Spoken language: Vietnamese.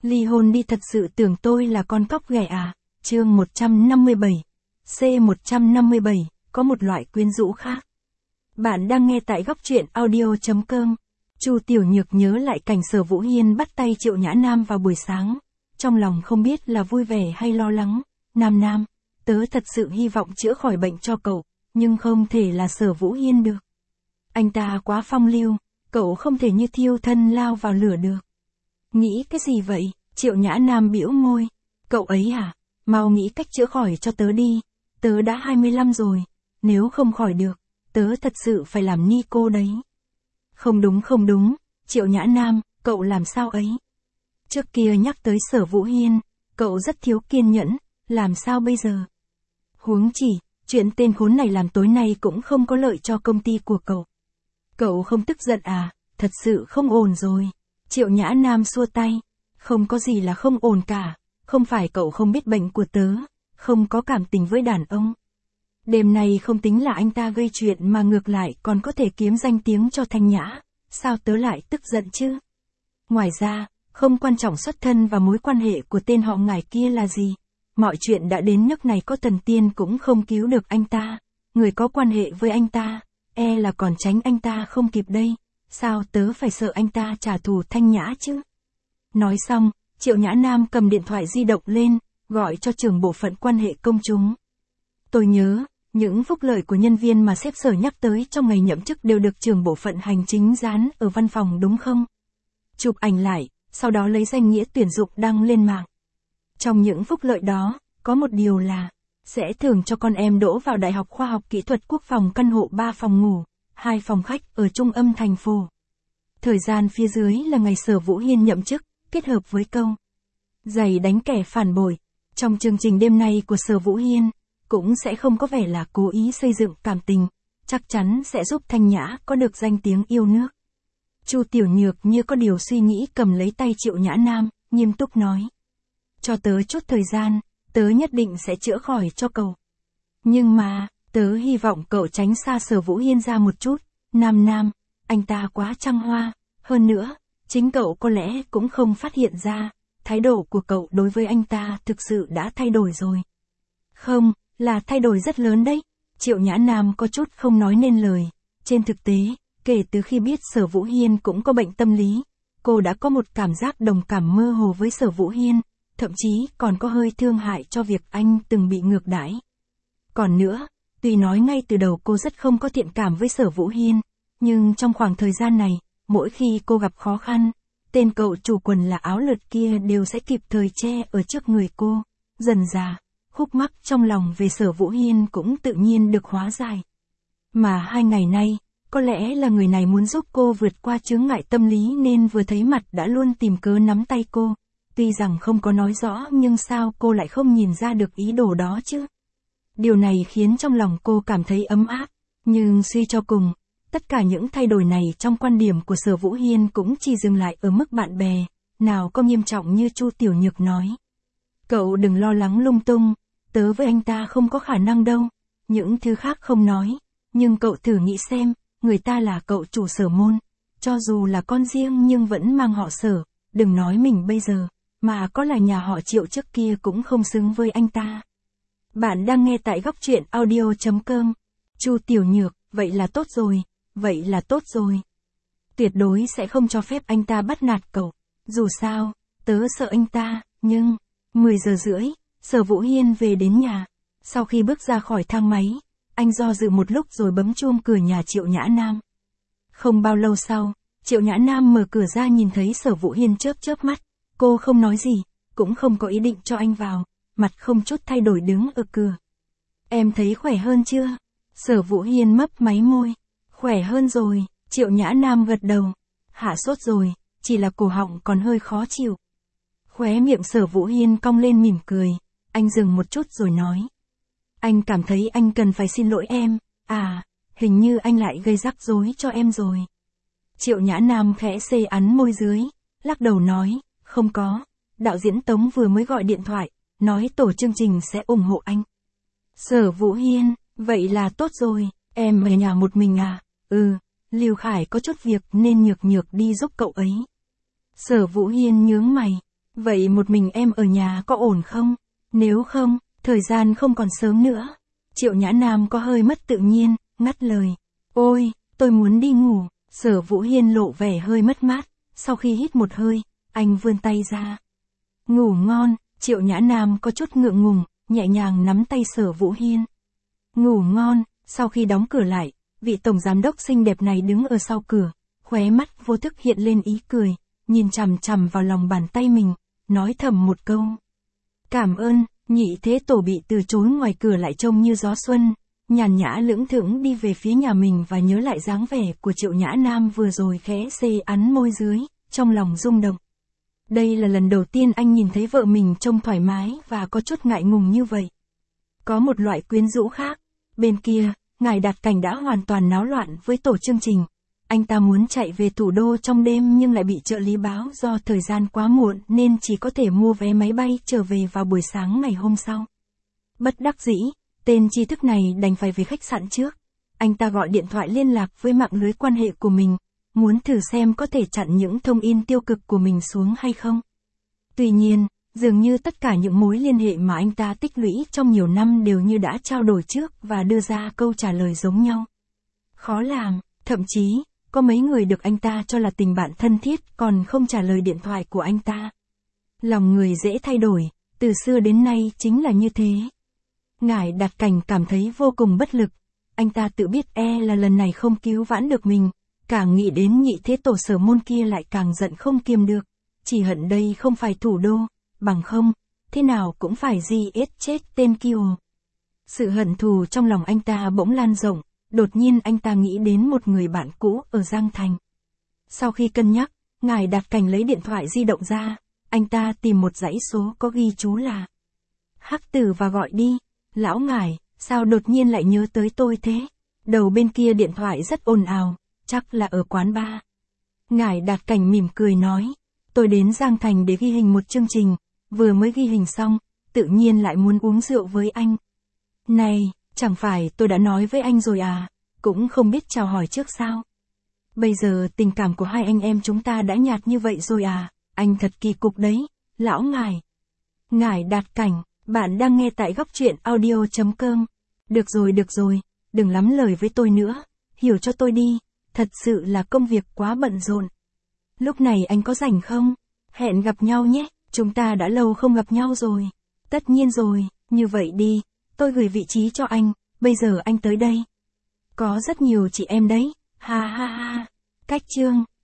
Ly hôn đi, thật sự tưởng tôi là con cóc ghẻ à? Chương 157. C157, có một loại quyến rũ khác. Bạn đang nghe tại góc truyện audio.com. Chu Tiểu Nhược nhớ lại cảnh Sở Vũ Hiên bắt tay Triệu Nhã Nam vào buổi sáng, trong lòng không biết là vui vẻ hay lo lắng. Nam, tớ thật sự hy vọng chữa khỏi bệnh cho cậu, nhưng không thể là Sở Vũ Hiên được. Anh ta quá phong lưu, cậu không thể như thiêu thân lao vào lửa được. Nghĩ cái gì vậy? Triệu Nhã Nam bĩu môi. Cậu ấy à? Mau nghĩ cách chữa khỏi cho tớ đi. Tớ đã 25 rồi. Nếu không khỏi được, tớ thật sự phải làm ni cô đấy. Không đúng. Triệu Nhã Nam, cậu làm sao ấy? Trước kia nhắc tới Sở Vũ Hiên, cậu rất thiếu kiên nhẫn, làm sao bây giờ? Huống chỉ, chuyện tên khốn này làm tối nay cũng không có lợi cho công ty của cậu. Cậu không tức giận à? Thật sự không ổn rồi. Triệu Nhã Nam xua tay. Không có gì là không ổn cả, không phải cậu không biết bệnh của tớ, không có cảm tình với đàn ông. Đêm này không tính là anh ta gây chuyện mà ngược lại còn có thể kiếm danh tiếng cho Thanh Nhã, sao tớ lại tức giận chứ? Ngoài ra, không quan trọng xuất thân và mối quan hệ của tên họ Ngải kia là gì. Mọi chuyện đã đến nước này có thần tiên cũng không cứu được anh ta, người có quan hệ với anh ta, là còn tránh anh ta không kịp đây. Sao tớ phải sợ anh ta trả thù Thanh Nhã chứ? Nói xong, Triệu Nhã Nam cầm điện thoại di động lên, gọi cho trưởng bộ phận quan hệ công chúng. Tôi nhớ, những phúc lợi của nhân viên mà sếp Sở nhắc tới trong ngày nhậm chức đều được trưởng bộ phận hành chính dán ở văn phòng đúng không? Chụp ảnh lại, sau đó lấy danh nghĩa tuyển dụng đăng lên mạng. Trong những phúc lợi đó, có một điều là, sẽ thưởng cho con em đỗ vào Đại học Khoa học Kỹ thuật Quốc phòng căn hộ 3 phòng ngủ, 2 phòng khách ở trung âm thành phố. Thời gian phía dưới là ngày Sở Vũ Hiên nhậm chức, kết hợp với câu giày đánh kẻ phản bội. Trong chương trình đêm nay của Sở Vũ Hiên, cũng sẽ không có vẻ là cố ý xây dựng cảm tình, chắc chắn sẽ giúp Thanh Nhã có được danh tiếng yêu nước. Chu Tiểu Nhược như có điều suy nghĩ cầm lấy tay Triệu Nhã Nam, nghiêm túc nói. Cho tớ chút thời gian, tớ nhất định sẽ chữa khỏi cho cậu. Nhưng mà, tớ hy vọng cậu tránh xa Sở Vũ Hiên ra một chút. Nam, anh ta quá trăng hoa. Hơn nữa, chính cậu có lẽ cũng không phát hiện ra, thái độ của cậu đối với anh ta thực sự đã thay đổi rồi. Không, là thay đổi rất lớn đấy. Triệu Nhã Nam có chút không nói nên lời. Trên thực tế, kể từ khi biết Sở Vũ Hiên cũng có bệnh tâm lý, cô đã có một cảm giác đồng cảm mơ hồ với Sở Vũ Hiên, thậm chí còn có hơi thương hại cho việc anh từng bị ngược đãi. Còn nữa, tuy nói ngay từ đầu cô rất không có thiện cảm với Sở Vũ Hiên, nhưng trong khoảng thời gian này, mỗi khi cô gặp khó khăn, tên cậu chủ quần là áo lượt kia đều sẽ kịp thời che ở trước người cô. Dần dà, khúc mắc trong lòng về Sở Vũ Hiên cũng tự nhiên được hóa giải. Mà 2 ngày nay, có lẽ là người này muốn giúp cô vượt qua chướng ngại tâm lý nên vừa thấy mặt đã luôn tìm cớ nắm tay cô. Tuy rằng không có nói rõ nhưng sao cô lại không nhìn ra được ý đồ đó chứ? Điều này khiến trong lòng cô cảm thấy ấm áp, nhưng suy cho cùng, tất cả những thay đổi này trong quan điểm của Sở Vũ Hiên cũng chỉ dừng lại ở mức bạn bè, nào có nghiêm trọng như Chu Tiểu Nhược nói. Cậu đừng lo lắng lung tung, tớ với anh ta không có khả năng đâu, những thứ khác không nói, nhưng cậu thử nghĩ xem, người ta là cậu chủ Sở môn, cho dù là con riêng nhưng vẫn mang họ Sở, đừng nói mình bây giờ, mà có là nhà họ Triệu trước kia cũng không xứng với anh ta. Bạn đang nghe tại góc truyện audio.com. Chu Tiểu Nhược, vậy là tốt rồi. Tuyệt đối sẽ không cho phép anh ta bắt nạt cậu. Dù sao, tớ sợ anh ta, nhưng 10 giờ rưỡi, Sở Vũ Hiên về đến nhà. Sau khi bước ra khỏi thang máy, anh do dự một lúc rồi bấm chuông cửa nhà Triệu Nhã Nam. Không bao lâu sau, Triệu Nhã Nam mở cửa ra nhìn thấy Sở Vũ Hiên chớp mắt. Cô không nói gì, cũng không có ý định cho anh vào, mặt không chút thay đổi đứng ở cửa. Em thấy khỏe hơn chưa? Sở Vũ Hiên mấp máy môi. Khỏe hơn rồi, Triệu Nhã Nam gật đầu. Hạ sốt rồi, chỉ là cổ họng còn hơi khó chịu. Khóe miệng Sở Vũ Hiên cong lên mỉm cười, anh dừng một chút rồi nói. Anh cảm thấy anh cần phải xin lỗi em, hình như anh lại gây rắc rối cho em rồi. Triệu Nhã Nam khẽ xê ắn môi dưới, lắc đầu nói, không có, đạo diễn Tống vừa mới gọi điện thoại, nói tổ chương trình sẽ ủng hộ anh. Sở Vũ Hiên, vậy là tốt rồi, em ở nhà một mình à? Lưu Khải có chút việc nên Nhược đi giúp cậu ấy. Sở Vũ Hiên nhướng mày, Vậy một mình em ở nhà có ổn không? Nếu không, thời gian không còn sớm nữa. Triệu Nhã Nam có hơi mất tự nhiên, ngắt lời. Ôi, tôi muốn đi ngủ. Sở Vũ Hiên lộ vẻ hơi mất mát. Sau khi hít một hơi, anh vươn tay ra. Ngủ ngon. Triệu Nhã Nam có chút ngượng ngùng, nhẹ nhàng nắm tay Sở Vũ Hiên. Ngủ ngon. Sau khi đóng cửa lại, vị tổng giám đốc xinh đẹp này đứng ở sau cửa, khóe mắt vô thức hiện lên ý cười, nhìn chằm chằm vào lòng bàn tay mình, nói thầm một câu. Cảm ơn. Nhị Thế Tổ bị từ chối ngoài cửa lại trông như gió xuân, nhàn nhã lững thững đi về phía nhà mình và nhớ lại dáng vẻ của Triệu Nhã Nam vừa rồi khẽ xê ắn môi dưới, trong lòng rung động. Đây là lần đầu tiên anh nhìn thấy vợ mình trông thoải mái và có chút ngại ngùng như vậy. Có một loại quyến rũ khác. Bên kia, Ngài Đạt Cảnh đã hoàn toàn náo loạn với tổ chương trình. Anh ta muốn chạy về thủ đô trong đêm nhưng lại bị trợ lý báo do thời gian quá muộn nên chỉ có thể mua vé máy bay trở về vào buổi sáng ngày hôm sau. Bất đắc dĩ, tên tri thức này đành phải về khách sạn trước. Anh ta gọi điện thoại liên lạc với mạng lưới quan hệ của mình, muốn thử xem có thể chặn những thông tin tiêu cực của mình xuống hay không. Tuy nhiên, dường như tất cả những mối liên hệ mà anh ta tích lũy trong nhiều năm đều như đã trao đổi trước và đưa ra câu trả lời giống nhau. Khó làm, thậm chí, có mấy người được anh ta cho là tình bạn thân thiết còn không trả lời điện thoại của anh ta. Lòng người dễ thay đổi, từ xưa đến nay chính là như thế. Ngải Đạt Cảnh cảm thấy vô cùng bất lực, anh ta tự biết là lần này không cứu vãn được mình, càng nghĩ đến Nhị Thế Tổ Sở Môn kia lại càng giận không kiềm được, chỉ hận đây không phải thủ đô, bằng không, thế nào cũng phải giết chết tên kia. Sự hận thù trong lòng anh ta bỗng lan rộng, đột nhiên anh ta nghĩ đến một người bạn cũ ở Giang Thành. Sau khi cân nhắc, Ngải Đạt Cảnh lấy điện thoại di động ra, anh ta tìm một dãy số có ghi chú là Hắc Tử và gọi đi. Lão Ngải, sao đột nhiên lại nhớ tới tôi thế? Đầu bên kia điện thoại rất ồn ào, chắc là ở quán bar. Ngải Đạt Cảnh mỉm cười nói, tôi đến Giang Thành để ghi hình một chương trình, vừa mới ghi hình xong, tự nhiên lại muốn uống rượu với anh. Này, chẳng phải tôi đã nói với anh rồi à, cũng không biết chào hỏi trước sao. Bây giờ tình cảm của hai anh em chúng ta đã nhạt như vậy rồi à, anh thật kỳ cục đấy, lão Ngải. Ngải Đạt Cảnh, bạn đang nghe tại góc truyện audio.com. Được rồi, đừng lắm lời với tôi nữa, hiểu cho tôi đi, thật sự là công việc quá bận rộn. Lúc này anh có rảnh không? Hẹn gặp nhau nhé, chúng ta đã lâu không gặp nhau rồi. Tất nhiên rồi, như vậy đi, tôi gửi vị trí cho anh, bây giờ anh tới đây. Có rất nhiều chị em đấy, ha ha ha. Cách chương